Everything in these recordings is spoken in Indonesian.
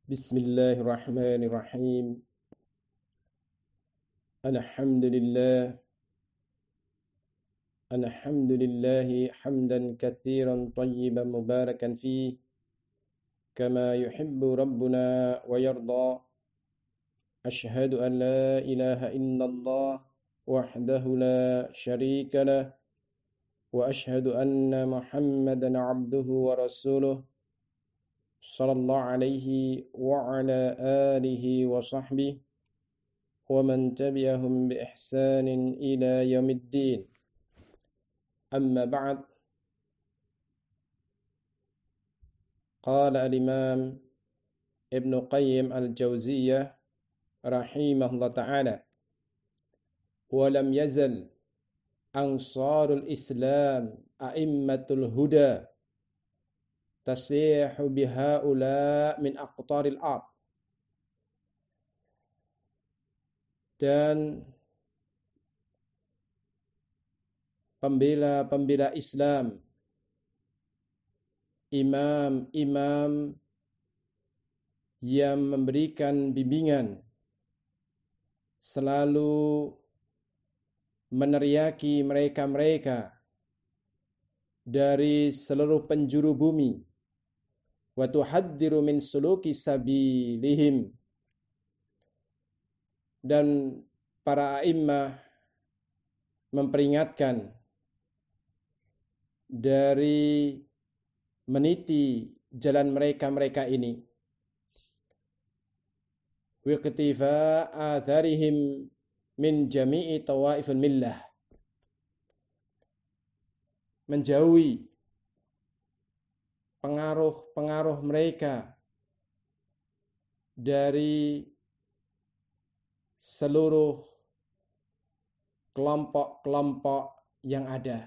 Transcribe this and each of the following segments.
Bismillahirrahmanirrahim. Alhamdulillah. Alhamdulillahi hamdan katsiran tayyiban mubarakan fih kama yuhibbu rabbuna wa yarda. Ashhadu an la ilaha illallah wahdahu la syarika lah wa ashhadu anna Muhammadan abduhu wa rasuluh sallallahu alaihi wa ala alihi wa sahbihi wa man tabi'ahum bi ihsanin ila yaumiddin. Amma ba'd. Qala al-Imam Ibn Qayyim al-Jauziyah rahimahullah ta'ala, wa lam yazal ansarul Islam a'immatul huda tasihu bihaula min aqtaril ard. Dan pembela-pembela Islam, imam-imam yang memberikan bimbingan, selalu meneriaki mereka-mereka dari seluruh penjuru bumi, wa tuhaddiru min suluki sabilihim. Dan para a'immah memperingatkan dari meniti jalan mereka-mereka ini. Wiqtifa atharihim min jami'i tawaifil millah. Menjauhi pengaruh-pengaruh mereka dari seluruh kelompok-kelompok yang ada.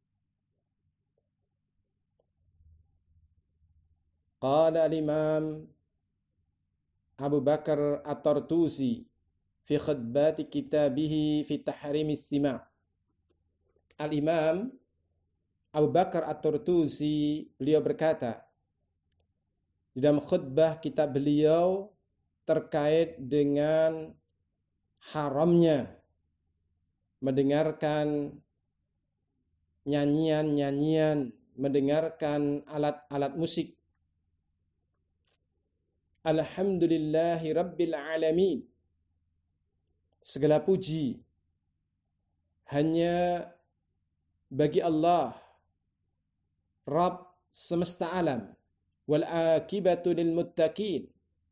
Qala al-Imam Abu Bakar At-Tartusi fi khutbati kitabihi fi tahrimis sima'. Al-Imam Abu Bakar At-Tartusi, beliau berkata di dalam khutbah kitab beliau terkait dengan haramnya mendengarkan nyanyian-nyanyian, mendengarkan alat-alat musik. Alhamdulillahi Rabbil Alamin. Segala puji hanya bagi Allah, Rabb semesta alam. Wal akibatu lil muttaqin.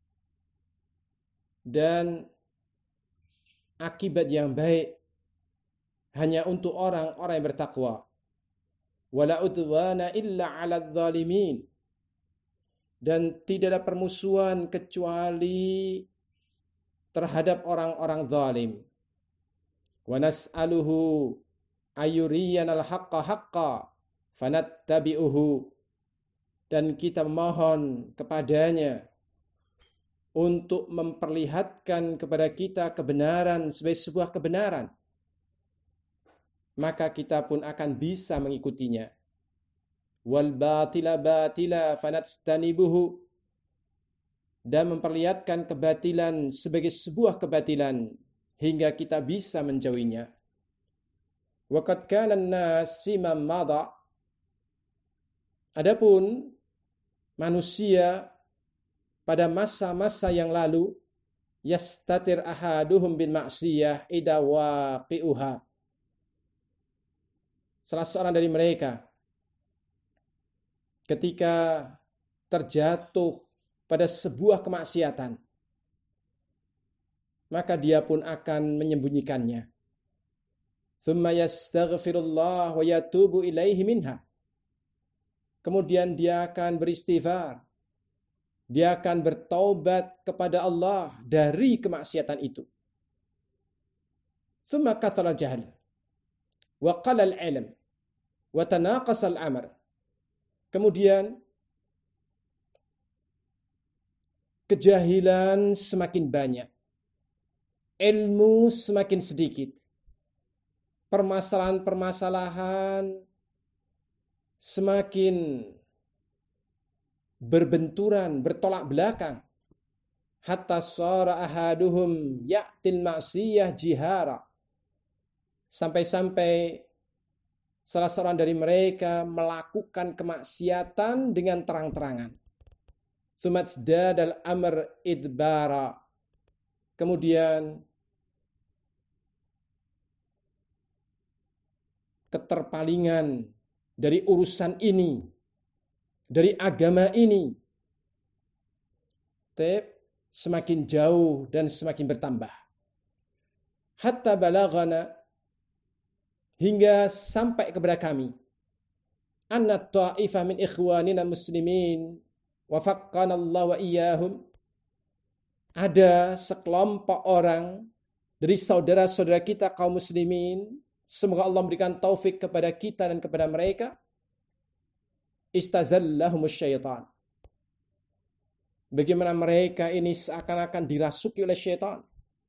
Dan akibat yang baik hanya untuk orang-orang yang bertakwa. Wala udwana illa 'alal zalimin. Dan tidak ada permusuhan kecuali terhadap orang-orang zalim. Wa nas'aluhu ayuriyanal haqqa haqqa fanattabi'uhu. Dan kita mohon kepadanya untuk memperlihatkan kepada kita kebenaran sebagai sebuah kebenaran, maka kita pun akan bisa mengikutinya. Wal batila batila fanastanibuhu. Dan memperlihatkan kebatilan sebagai sebuah kebatilan hingga kita bisa menjauhinya. Wa qad kana an-nas fi man mada. Adapun manusia pada masa-masa yang lalu, yastatir ahaduhum bin ma'siyah idza waqi'uha. Salah seorang dari mereka ketika terjatuh pada sebuah kemaksiatan, maka dia pun akan menyembunyikannya. Tsumma yastaghfirullah wa yatubu ilaihi minha. Kemudian dia akan beristighfar. Dia akan bertaubat kepada Allah dari kemaksiatan itu. Tsumma kathara al-jahl wa qala al-ilm wa tanaqasa al-amr. Kemudian kejahilan semakin banyak, ilmu semakin sedikit, permasalahan-permasalahan semakin berbenturan, bertolak belakang. hatta shara ahaduhum ya'til ma'siyah jihara. Sampai-sampai salah seorang dari mereka melakukan kemaksiatan dengan terang-terangan. Sumatsdadal amr idbara. Kemudian keterpalingan dari urusan ini, dari agama ini, semakin jauh dan semakin bertambah. Hatta balagana, hingga sampai kepada kami, anna ta'ifah min ikhwanina muslimin wafaqqana Allah wa iyyahum, ada sekelompok orang dari saudara-saudara kita kaum muslimin, semoga Allah memberikan taufik kepada kita dan kepada mereka, istazallahumus syaitan, bagaimana mereka ini seakan-akan dirasuki oleh syaitan.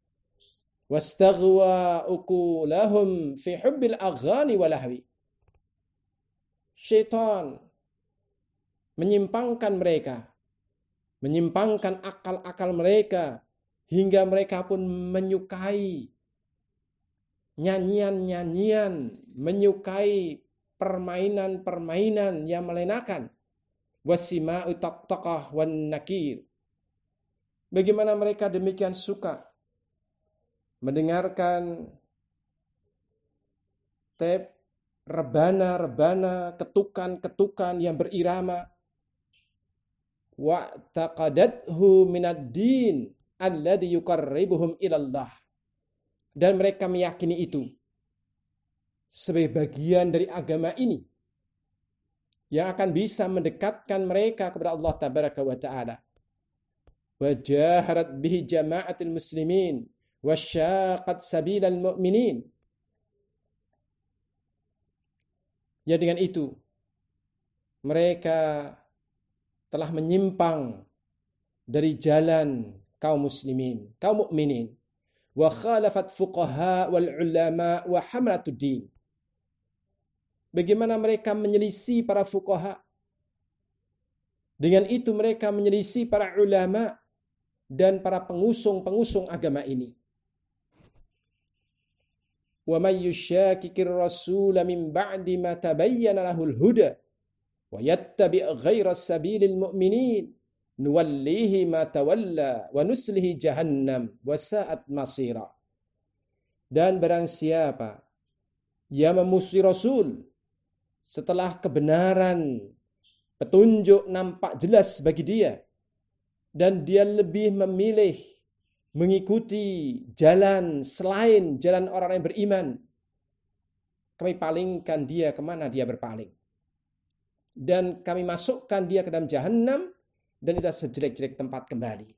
Wastaghwa uqulahum fi hubbil aghani walahwi. Syaitan menyimpangkan mereka, menyimpangkan akal-akal mereka, hingga mereka pun menyukai nyanyian-nyanyian, menyukai permainan-permainan yang melenakan. Wasima'u taqtaqah wan nakir. Bagaimana mereka demikian suka mendengarkan tape rebana-rebana, ketukan-ketukan yang berirama. Wa taqadathu minad din alladhi yuqarribuhum ilallah. Dan mereka meyakini itu sebagai bagian dari agama ini yang akan bisa mendekatkan mereka kepada Allah tabaraka wa ta'ala. Wa jaharat bihi jama'atul muslimin wa syaqat sabilal mu'minin. Ya, dengan itu mereka telah menyimpang dari jalan kaum muslimin, kaum mukminin, wa khalafat fuqaha wal ulama wa hamlatud din. Bagaimana mereka menyelisih para fuqaha, dengan itu mereka menyelisih para ulama dan para pengusung-pengusung agama ini. Wa may yushakikir rasula min ba'di ma tabayyana lahul huda wa yattabi' ghaira sabilil mu'minin nuwallihi ma tawalla wa nuslihi jahannam wa sa'at masira. Dan barang siapa yang memusuhi Rasul setelah kebenaran petunjuk nampak jelas bagi dia, dan dia lebih memilih mengikuti jalan selain jalan orang yang beriman, kami palingkan dia kemana dia berpaling, dan kami masukkan dia ke dalam jahannam, dan itu sejelek-jelek tempat kembali.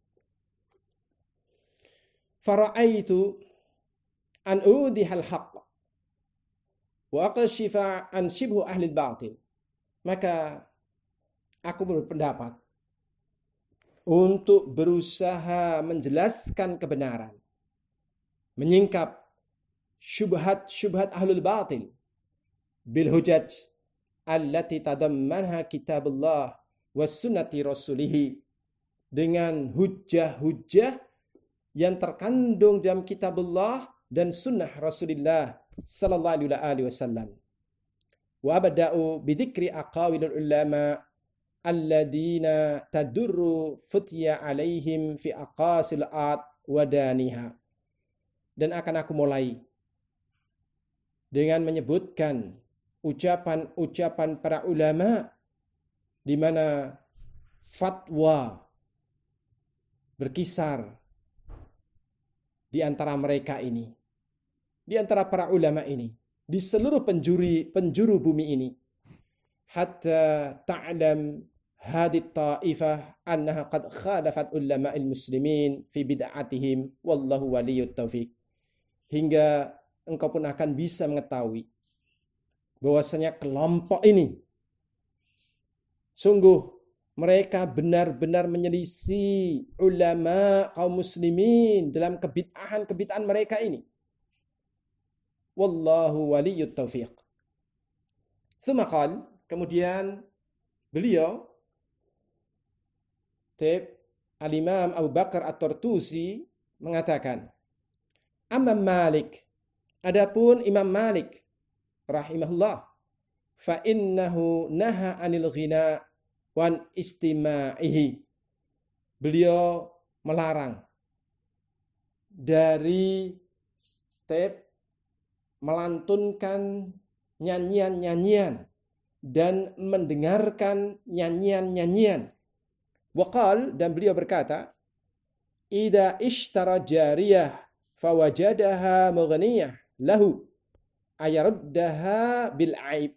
Fara'aitu an udihal haqq wa aqshifa an shibhu ahli batil. Maka aku berpendapat untuk berusaha menjelaskan kebenaran, menyingkap syubhat-syubhat ahlul batil bil hujaj allati tadammanha kitabullah was sunnati rasulih, dengan hujjah-hujjah yang terkandung dalam kitabullah dan sunnah Rasulullah sallallahu alaihi wasallam. Wa abda'u bidzikri aqawilul ulama alladina tadurru futya alaihim fi aqasil at wadaniha. Dan akan aku mulai dengan menyebutkan ucapan-ucapan para ulama di mana fatwa berkisar di antara mereka ini, di antara para ulama ini, di seluruh penjuru bumi ini. Hatta ta'lam hadit ta'ifah annaha qad khalafat ulama'il muslimin fi bid'atihim wallahu waliyut taufiq. Hingga engkau pun akan bisa mengetahui bahwasanya kelompok ini sungguh mereka benar-benar menyelisih ulama kaum muslimin dalam kebid'ahan mereka ini. Wallahu waliyut taufiq. Kemudian beliau Al-Imam Abu Bakar At-Tartusi mengatakan, Amma Malik, adapun Imam Malik rahimahullah, fa innahu naha 'anil ghina wan istima'ihi. Beliau melarang dari melantunkan nyanyian-nyanyian dan mendengarkan nyanyian-nyanyian. Waqal, dan beliau berkata, Ida ishtara jariyah fawajadaha mughniyah lahu ayaruddaha bil aib.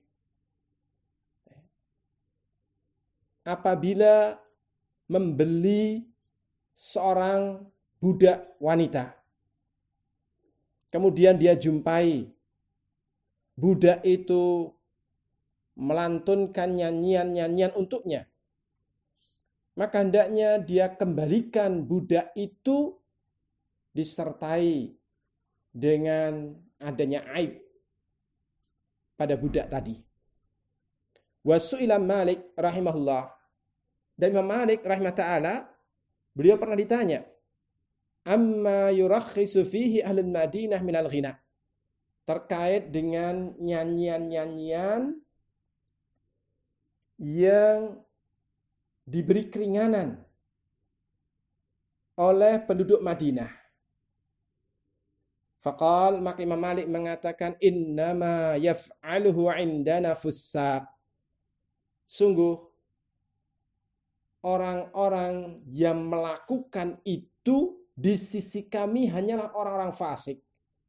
Apabila membeli seorang budak wanita, kemudian dia jumpai budak itu melantunkan nyanyian-nyanyian untuknya, maka hendaknya dia kembalikan budak itu disertai dengan adanya aib pada budak tadi. Wasu'ila Malik rahimahullah, dan Imam Malik rahimah ta'ala, beliau pernah ditanya, amma yurakhisu fihi ahlul Madinah minal ghina, terkait dengan nyanyian-nyanyian yang diberi keringanan oleh penduduk Madinah. Faqal, maka Imam Malik mengatakan, innama yaf'aluhu indana fussaq. Sungguh orang-orang yang melakukan itu di sisi kami hanyalah orang-orang fasik.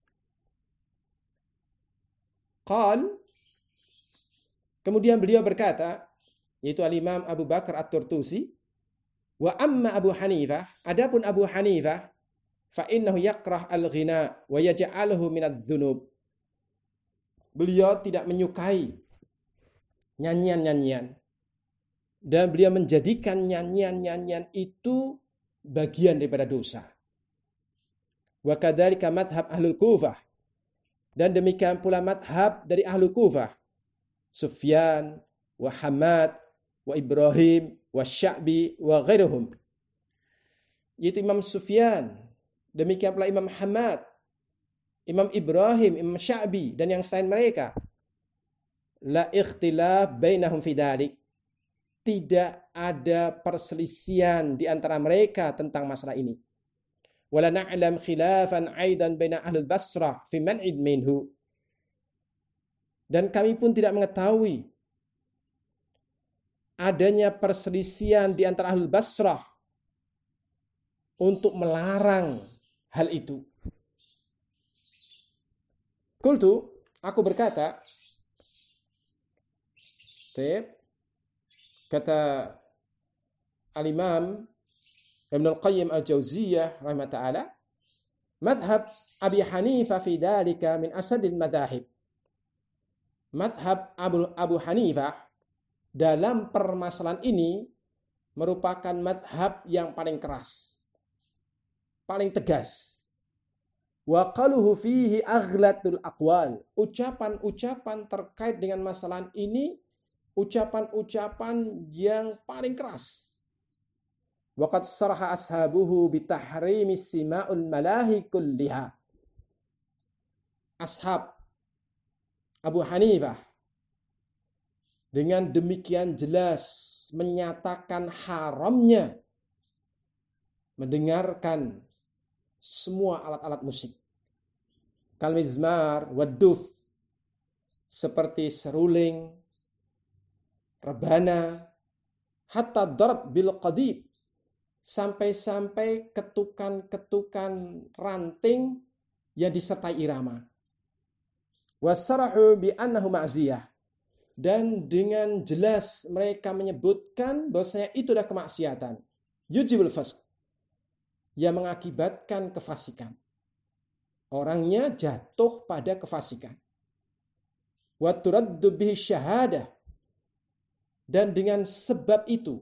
Qal, kemudian beliau berkata, yaitu Al-Imam Abu Bakar At-Tartusi, wa amma Abu Hanifah, adapun Abu Hanifah, fa innahu yakrah al-ghina wa yaj'aluhu minadz-dzunub. Beliau tidak menyukai nyanyian-nyanyian, dan beliau menjadikan nyanyian-nyanyian itu bagian daripada dosa. Wa kadzalika madhab Ahlul Kufah, dan demikian pula madhab dari Ahlul Kufah, Sufyan wa Hamad wa Ibrahim wa Sya'bi wa ghairuhum, yaitu Imam Sufyan, demikian pula Imam Hamad, Imam Ibrahim, Imam Sya'bi, dan yang selain mereka. La ikhtilaf bainahum fi dzalik, tidak ada perselisihan di antara mereka tentang masalah ini. Wala na'lam khilafan aidan baina ahlul Basrah fi man'id minhu, dan kami pun tidak mengetahui adanya perselisihan di antara ahlul Basrah untuk melarang hal itu. Qultu, aku berkata, kata Al-Imam Ibn Al-Qayyim Al-Jauziyah rahimah ta'ala, madhab Abi Hanifah fi dhalika min asadil madhahib. Madhab Abu Hanifah dalam permasalahan ini merupakan madhab yang paling keras, paling tegas. Wa qaluhu fihi aghlatul aqwal, ucapan-ucapan terkait dengan masalah ini, ucapan-ucapan yang paling keras. Wa qad saraha ashabuhu bitahrimi sima'ul malahi kulliha. Ashab Abu Hanifah dengan demikian jelas menyatakan haramnya mendengarkan semua alat-alat musik, kal mizmar waduf, seperti seruling, rebana, hatta darab bil qadib, sampai-sampai ketukan-ketukan ranting yang disertai irama. Wasarahu bi annahu ma'ziyah, dan dengan jelas mereka menyebutkan bahwasanya itu adalah kemaksiatan, yujibul fasq, yang mengakibatkan kefasikan. Orangnya jatuh pada kefasikan. Wa turaddu bihi syahadah, dan dengan sebab itu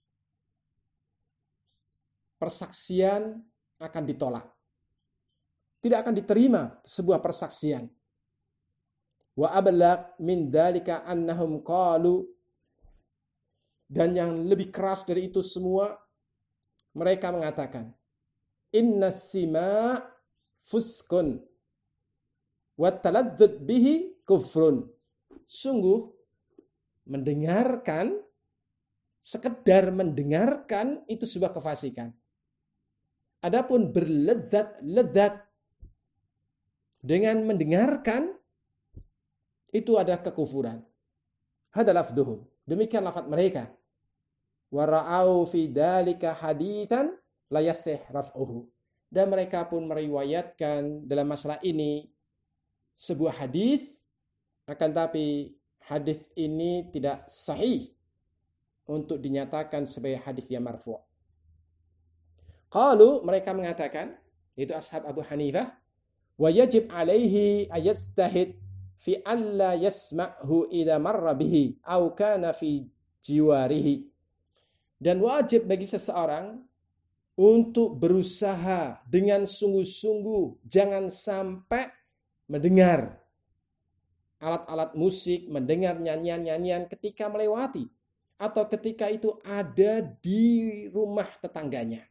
persaksian akan ditolak. Tidak akan diterima sebuah persaksian. Wa ablaq min dzalika annahum qalu, dan yang lebih keras dari itu semua mereka mengatakan, innas sima fuskun wa taladzud bihi kufrun. Sungguh mendengarkan, sekedar mendengarkan itu sebuah kefasikan. Adapun berlezat-lezat dengan mendengarkan itu adalah kekufuran. Hada lafduhum. Demikian lafaz mereka. Wa ra'au fi dzalika haditsan la yasih raf'uhu. Dan mereka pun meriwayatkan dalam masalah ini sebuah hadis, akan tapi hadis ini tidak sahih untuk dinyatakan sebagai hadis yang marfu'. Qalu, mereka mengatakan, itu ashab Abu Hanifah, wa yajib alaihi ayastahid fi alla yasma'hu idza marra bihi aw kana fi jiwarihi. Dan wajib bagi seseorang untuk berusaha dengan sungguh-sungguh jangan sampai mendengar alat-alat musik, mendengar nyanyian-nyanyian ketika melewati atau ketika itu ada di rumah tetangganya.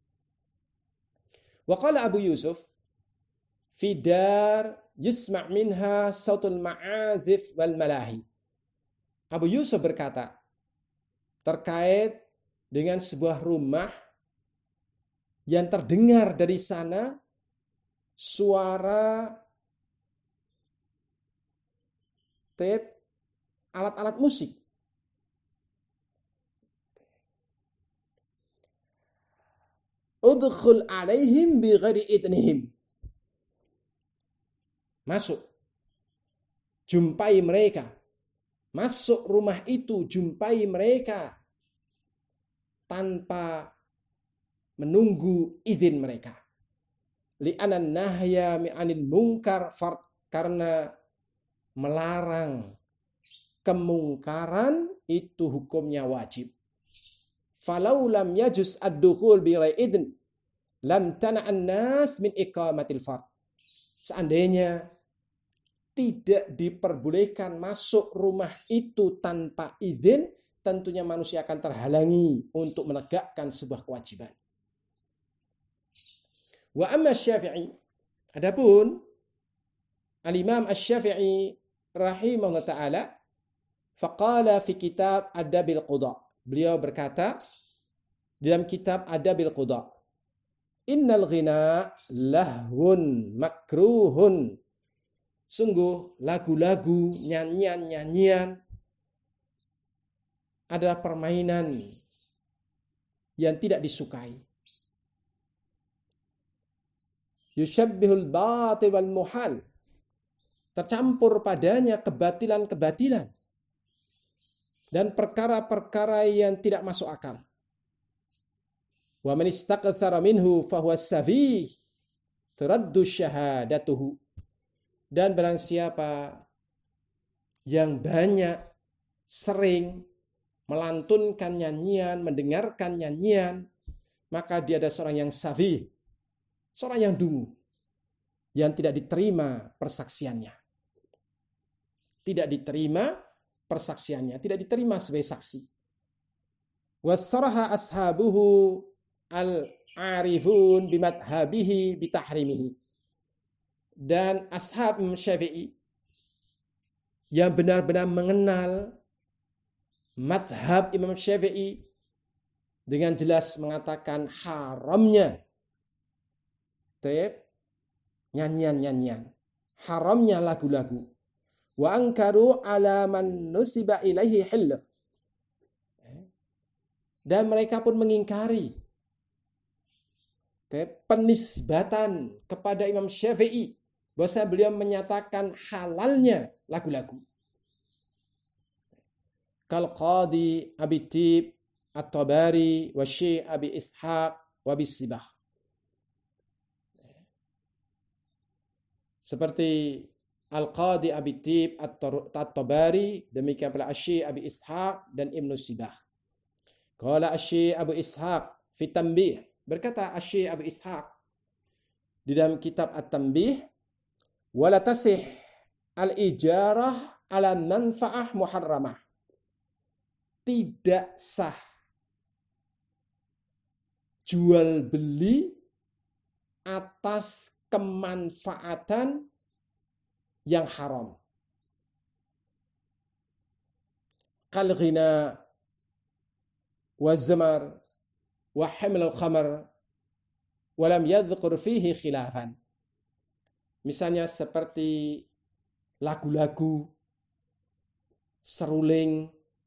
Wa qala Abu Yusuf fi dar yusma' minha sautul ma'azif wal malahi. Abu Yusuf berkata terkait dengan sebuah rumah yang terdengar dari sana suara tape alat-alat musik. Udkhul alaihim bi ghairi idnihim. Masuk. Jumpai mereka. Masuk rumah itu, jumpai mereka tanpa menunggu izin mereka. Li'anan nahya mi'anil munkar fard, karena melarang kemungkaran itu hukumnya wajib. Falau lam yajuz ad-dukhul bi ghairi idn lam tana'an nas min iqamatil fard. Seandainya tidak diperbolehkan masuk rumah itu tanpa izin, tentunya manusia akan terhalangi untuk menegakkan sebuah kewajiban. Wa amma Syafi'i, adapun Al-Imam Asy-Syafi'i rahimahullah ta'ala, faqala fi kitab Adabil Qudha. Beliau berkata dalam kitab Adabil Qudha, innal ghina lahwun makruhun. Sungguh lagu-lagu, nyanyian-nyanyian adalah permainan yang tidak disukai. Yushabbihul batil wal muhal. Tercampur padanya kebatilan-kebatilan dan perkara-perkara yang tidak masuk akal. Wa man istaqthara minhu fahuwa safih turaddu syahadatuhu. Dan barang siapa yang banyak sering melantunkan nyanyian, mendengarkan nyanyian, maka dia adalah seorang yang safih, seorang yang dungu, yang tidak diterima persaksiannya. Tidak diterima persaksiannya, tidak diterima sebagai saksi. Wasaraha ashabuhu al-arifun bimadhabihi bitahrimihi. Dan ashab Imam Syafi'i yang benar-benar mengenal madhab Imam Syafi'i dengan jelas mengatakan haramnya nyanyian-nyanyian, haramnya lagu-lagu. Wa ankaru ala man nusiba ilaihi hillah. Dan mereka pun mengingkari penisbatan kepada Imam Syafi'i bahwa beliau menyatakan halalnya lagu-lagu. Kal Qadi Abi Tib At-Tabari wa Syekh Abi Ishaq wa Bisibah. Seperti Al-Qadi Abi Tib At-Tabari, demikian pula Syekh Abi Ishaq dan Ibnu Sibah. Qala Syekh Abu Ishaq fi Tanbih, berkata Syekh Abu Ishaq di dalam kitab At-Tanbih, wala tasih al-ijarah ala manfa'ah muharramah. Tidak sah jual beli atas kemanfaatan yang haram. Kal ghina wa zamar wa haml al-khamar wa lam yadhkur fihi khilafan. Misalnya seperti lagu-lagu, seruling,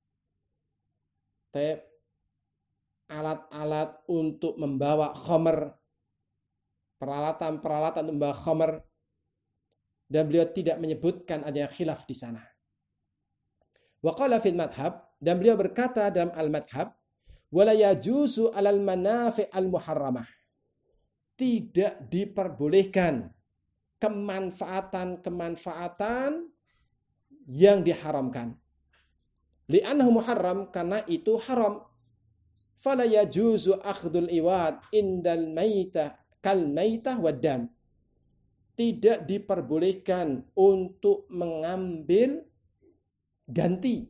alat-alat untuk membawa khamar, peralatan-peralatan untuk membawa khamar, dan beliau tidak menyebutkan adanya khilaf di sana. Wa qala fil madhab, dan beliau berkata dalam al-madhab, wala yajuzu alal manafi' al-muharramah. Tidak diperbolehkan kemanfaatan-kemanfaatan yang diharamkan. Li'annahu muharram, karena itu haram. Fala yajuzu akhdul iwad indal maitah kal maitah wad dam. Tidak diperbolehkan untuk mengambil ganti,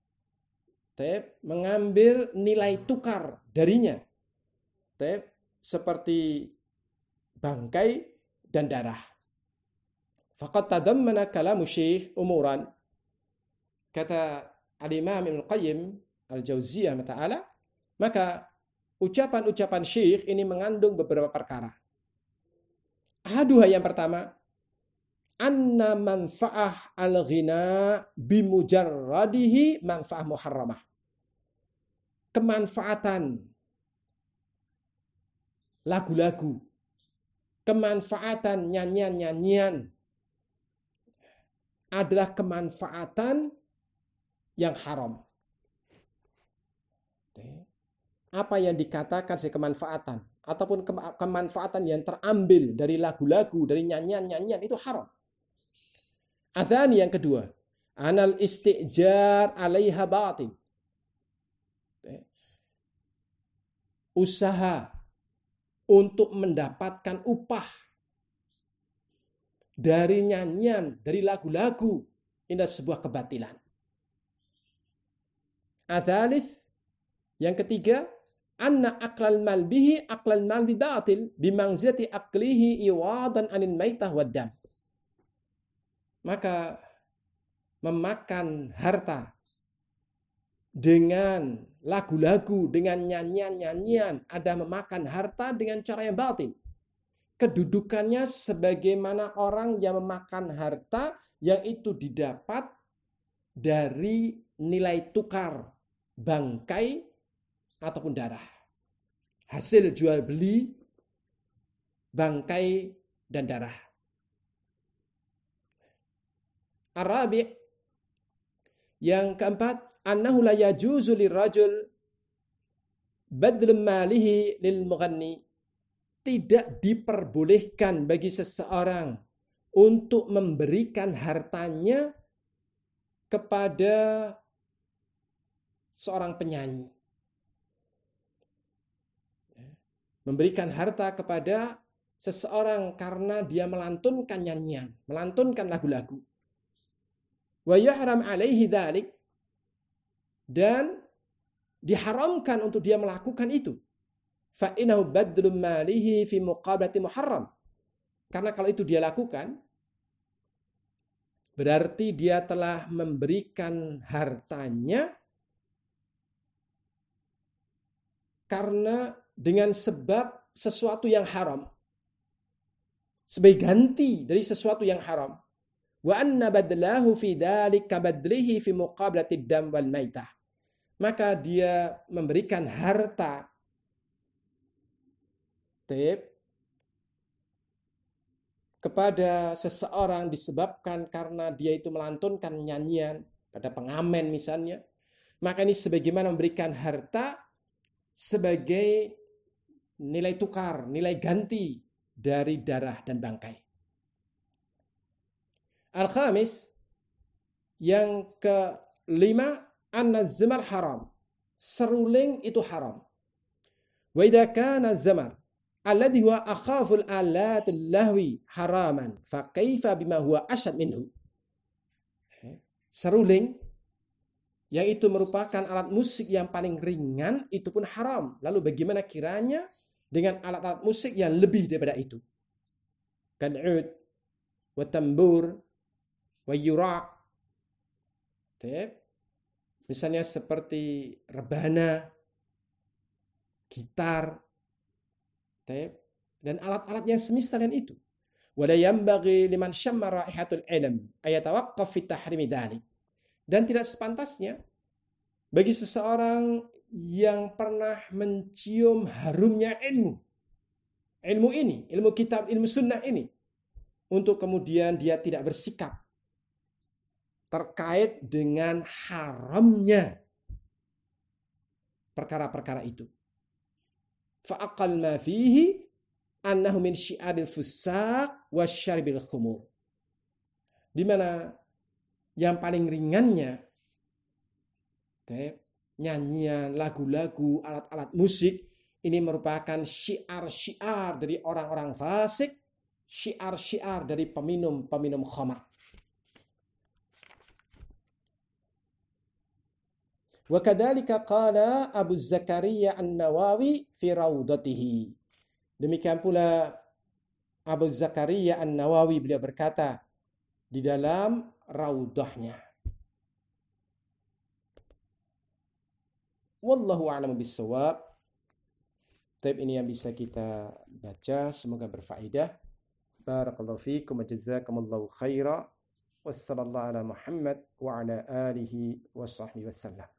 mengambil nilai tukar darinya, seperti bangkai dan darah. Faqad tadammana kalamu syekh umuran. Kata al-Imam Ibnu Qayyim al-Jauziyah ta'ala, maka ucapan-ucapan syekh ini mengandung beberapa perkara. Ahaduha, yang pertama, anna manfa'ah al-ghina bimujarradihi manfa'ah muharramah. Kemanfaatan lagu-lagu, kemanfaatan nyanyian-nyanyian adalah kemanfaatan yang haram. Apa yang dikatakan sebagai kemanfaatan ataupun kemanfaatan yang terambil dari lagu-lagu, dari nyanyian-nyanyian, itu haram. Adzani, yang kedua, anal istijar 'alaiha batil. Usaha untuk mendapatkan upah dari nyanyian, dari lagu-lagu, ini sebuah kebatilan. Adzalits, yang ketiga, anna aqlal mal bihi aqlal mal bi batil bimanzilati aqlihi iwadan anil maitah wad dam. Maka memakan harta dengan lagu-lagu, dengan nyanyian-nyanyian, ada memakan harta dengan cara yang batil. Kedudukannya sebagaimana orang yang memakan harta yang itu didapat dari nilai tukar bangkai ataupun darah. Hasil jual beli bangkai dan darah. Arabi, yang keempat, annahu la yajuzu lirrajul badlun malihi lil mughanni. Tidak diperbolehkan bagi seseorang untuk memberikan hartanya kepada seorang penyanyi. Memberikan harta kepada seseorang karena dia melantunkan nyanyian, melantunkan lagu-lagu. Wa yahram alaihi dzalik, dan diharamkan untuk dia melakukan itu. Fa innahu badlun malihi fi muqabalati muharram. Karena kalau itu dia lakukan, berarti dia telah memberikan hartanya karena dengan sebab sesuatu yang haram, sebagai ganti dari sesuatu yang haram. Wa anna badlahu fi dzalika badlihi fi muqabalati dam wal maitah. Maka dia memberikan harta kepada seseorang disebabkan karena dia itu melantunkan nyanyian pada pengamen misalnya. Maka ini sebagaimana memberikan harta sebagai nilai tukar, nilai ganti dari darah dan bangkai. Al-khamis, yang kelima, an-zamar haram. Seruling itu haram. Wa idza kana zamar alladhi huwa akhaful alatul lahwi haraman, fa kaifa bima huwa asyad minhu. Seruling yang itu merupakan alat musik yang paling ringan, itu pun haram. Lalu bagaimana kiranya dengan alat-alat musik yang lebih daripada itu. Kal'ud, wa tambur, wa yura'. Misalnya seperti rebana, gitar, dan alat-alat yang semisal dengan itu. Wala yanbaghi liman syamma raihatul ilm ayatawaqqaf fi tahrimi dzalik. Dan tidak sepantasnya bagi seseorang yang pernah mencium harumnya ilmu ini, ilmu kitab, ilmu sunnah ini, untuk kemudian dia tidak bersikap terkait dengan haramnya perkara-perkara itu. Fa'aqal ma fihi annahu min syi'aril fusaq wa syaribil khumur. Di mana yang paling ringannya nyanyian, lagu-lagu, alat-alat musik ini merupakan syiar-syiar dari orang-orang fasik, syiar-syiar dari peminum-peminum khamar. Wa kadzalika qala Abu Zakaria An-Nawawi fi raudatihi. Demikian pula Abu Zakaria An-Nawawi, beliau berkata di dalam raudahnya. Wallahu a'lamu bissawab. Taib, ini yang bisa kita baca, semoga berfaedah. Barakallahu fiikum wa jazakumullahu khaira. Wassallallahu ala Muhammad wa ala alihi wa sahbihi wasallam.